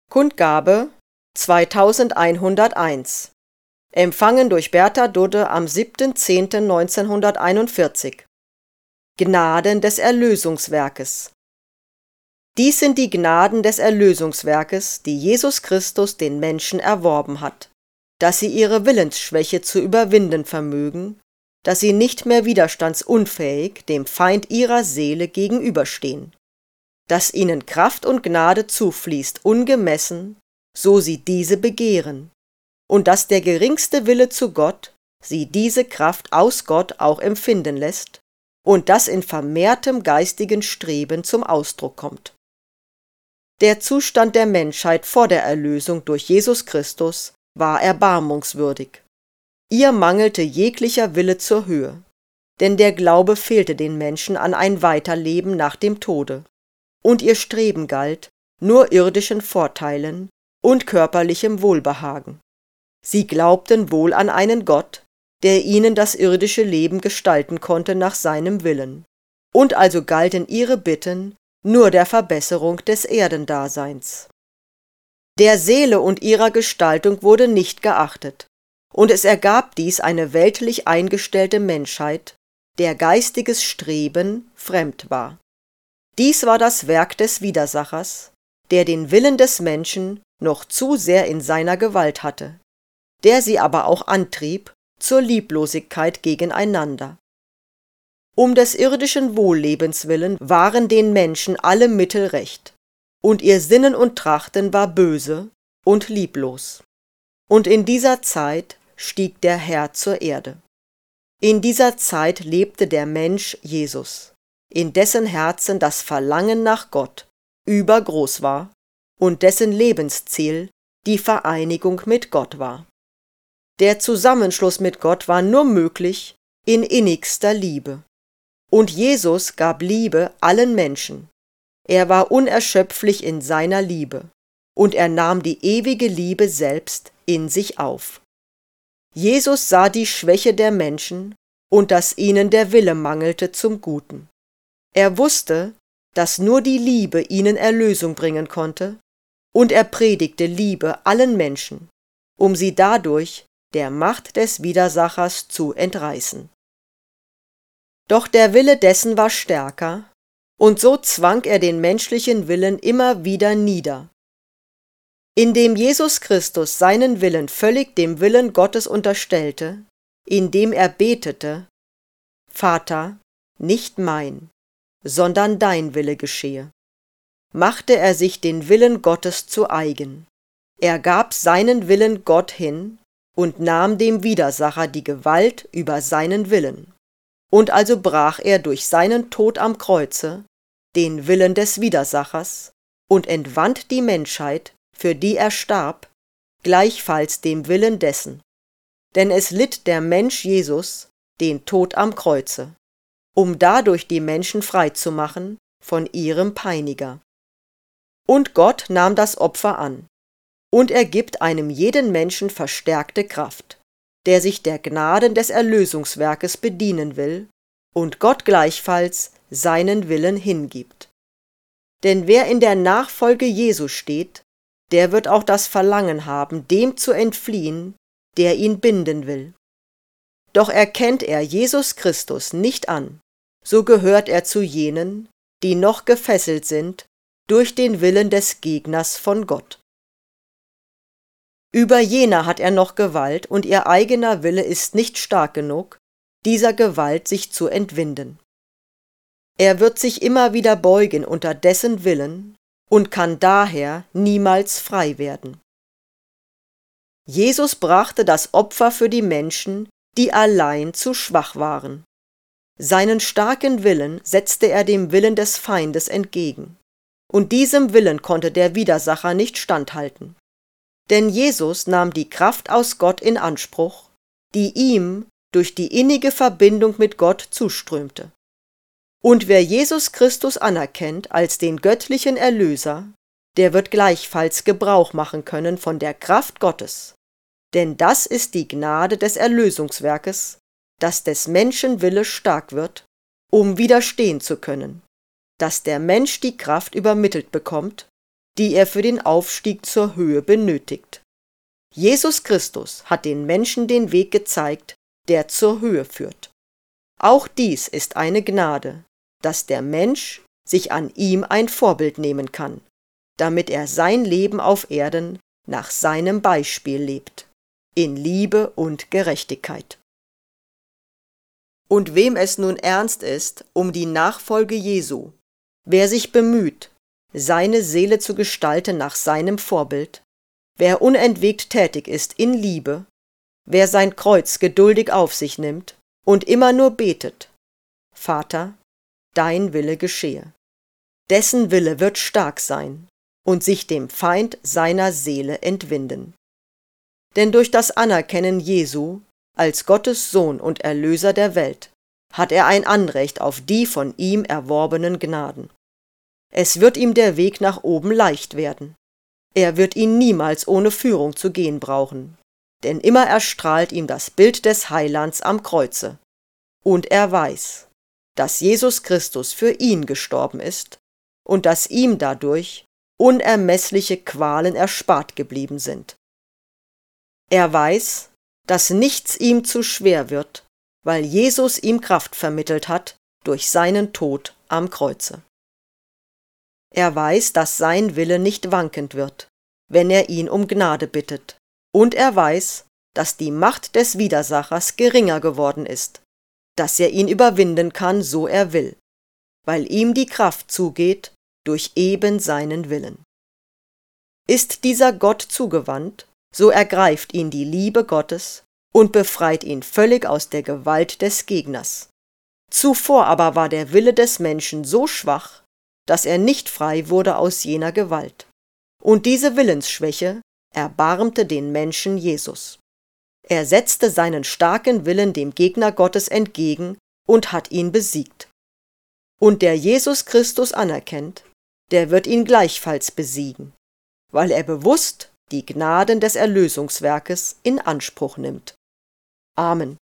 Kundgabe 2101. Empfangen durch Bertha Dudde am 7.10.1941. Gnaden des Erlösungswerkes. Dies sind die Gnaden des Erlösungswerkes, die Jesus Christus den Menschen erworben hat, dass sie ihre Willensschwäche zu überwinden vermögen, dass sie nicht mehr widerstandsunfähig dem Feind ihrer Seele gegenüberstehen, dass ihnen Kraft und Gnade zufließt ungemessen, so sie diese begehren, und dass der geringste Wille zu Gott sie diese Kraft aus Gott auch empfinden lässt und das in vermehrtem geistigen Streben zum Ausdruck kommt. Der Zustand der Menschheit vor der Erlösung durch Jesus Christus war erbarmungswürdig. Ihr mangelte jeglicher Wille zur Höhe, denn der Glaube fehlte den Menschen an ein Weiterleben nach dem Tode, und ihr Streben galt nur irdischen Vorteilen und körperlichem Wohlbehagen. Sie glaubten wohl an einen Gott, der ihnen das irdische Leben gestalten konnte nach seinem Willen, und also galten ihre Bitten nur der Verbesserung des Erdendaseins. Der Seele und ihrer Gestaltung wurde nicht geachtet, und es ergab dies eine weltlich eingestellte Menschheit, der geistiges Streben fremd war. Dies war das Werk des Widersachers, der den Willen des Menschen noch zu sehr in seiner Gewalt hatte, der sie aber auch antrieb zur Lieblosigkeit gegeneinander. Um des irdischen Wohllebens willen waren den Menschen alle Mittel recht, und ihr Sinnen und Trachten war böse und lieblos. Und in dieser Zeit stieg der Herr zur Erde. In dieser Zeit lebte der Mensch Jesus, in dessen Herzen das Verlangen nach Gott übergroß war und dessen Lebensziel die Vereinigung mit Gott war. Der Zusammenschluss mit Gott war nur möglich in innigster Liebe. Und Jesus gab Liebe allen Menschen. Er war unerschöpflich in seiner Liebe, und er nahm die ewige Liebe selbst in sich auf. Jesus sah die Schwäche der Menschen und dass ihnen der Wille mangelte zum Guten. Er wusste, dass nur die Liebe ihnen Erlösung bringen konnte, und er predigte Liebe allen Menschen, um sie dadurch der Macht des Widersachers zu entreißen. Doch der Wille dessen war stärker, und so zwang er den menschlichen Willen immer wieder nieder. Indem Jesus Christus seinen Willen völlig dem Willen Gottes unterstellte, indem er betete: Vater, nicht mein, sondern dein Wille geschehe, machte er sich den Willen Gottes zu eigen. Er gab seinen Willen Gott hin und nahm dem Widersacher die Gewalt über seinen Willen. Und also brach er durch seinen Tod am Kreuze den Willen des Widersachers und entwand die Menschheit, für die er starb, gleichfalls dem Willen dessen. Denn es litt der Mensch Jesus den Tod am Kreuze, um dadurch die Menschen frei zu machen von ihrem Peiniger. Und Gott nahm das Opfer an, und er gibt einem jeden Menschen verstärkte Kraft, der sich der Gnaden des Erlösungswerkes bedienen will und Gott gleichfalls seinen Willen hingibt. Denn wer in der Nachfolge Jesu steht, der wird auch das Verlangen haben, dem zu entfliehen, der ihn binden will. Doch erkennt er Jesus Christus nicht an, so gehört er zu jenen, die noch gefesselt sind durch den Willen des Gegners von Gott. Über jener hat er noch Gewalt, und ihr eigener Wille ist nicht stark genug, dieser Gewalt sich zu entwinden. Er wird sich immer wieder beugen unter dessen Willen und kann daher niemals frei werden. Jesus brachte das Opfer für die Menschen, die allein zu schwach waren. Seinen starken Willen setzte er dem Willen des Feindes entgegen, und diesem Willen konnte der Widersacher nicht standhalten. Denn Jesus nahm die Kraft aus Gott in Anspruch, die ihm durch die innige Verbindung mit Gott zuströmte. Und wer Jesus Christus anerkennt als den göttlichen Erlöser, der wird gleichfalls Gebrauch machen können von der Kraft Gottes. Denn das ist die Gnade des Erlösungswerkes, dass des Menschen Wille stark wird, um widerstehen zu können, dass der Mensch die Kraft übermittelt bekommt, die er für den Aufstieg zur Höhe benötigt. Jesus Christus hat den Menschen den Weg gezeigt, der zur Höhe führt. Auch dies ist eine Gnade, dass der Mensch sich an ihm ein Vorbild nehmen kann, damit er sein Leben auf Erden nach seinem Beispiel lebt, in Liebe und Gerechtigkeit. Und wem es nun ernst ist um die Nachfolge Jesu, wer sich bemüht, seine Seele zu gestalten nach seinem Vorbild, wer unentwegt tätig ist in Liebe, wer sein Kreuz geduldig auf sich nimmt und immer nur betet: Vater, dein Wille geschehe. Dessen Wille wird stark sein und sich dem Feind seiner Seele entwinden. Denn durch das Anerkennen Jesu als Gottes Sohn und Erlöser der Welt hat er ein Anrecht auf die von ihm erworbenen Gnaden. Es wird ihm der Weg nach oben leicht werden. Er wird ihn niemals ohne Führung zu gehen brauchen, denn immer erstrahlt ihm das Bild des Heilands am Kreuze. Und er weiß, dass Jesus Christus für ihn gestorben ist und dass ihm dadurch unermessliche Qualen erspart geblieben sind. Er weiß, dass nichts ihm zu schwer wird, weil Jesus ihm Kraft vermittelt hat durch seinen Tod am Kreuze. Er weiß, dass sein Wille nicht wankend wird, wenn er ihn um Gnade bittet, und er weiß, dass die Macht des Widersachers geringer geworden ist, dass er ihn überwinden kann, so er will, weil ihm die Kraft zugeht durch eben seinen Willen. Ist dieser Gott zugewandt, so ergreift ihn die Liebe Gottes und befreit ihn völlig aus der Gewalt des Gegners. Zuvor aber war der Wille des Menschen so schwach, dass er nicht frei wurde aus jener Gewalt. Und diese Willensschwäche erbarmte den Menschen Jesus. Er setzte seinen starken Willen dem Gegner Gottes entgegen und hat ihn besiegt. Und der Jesus Christus anerkennt, der wird ihn gleichfalls besiegen, weil er bewusst die Gnaden des Erlösungswerkes in Anspruch nimmt. Amen.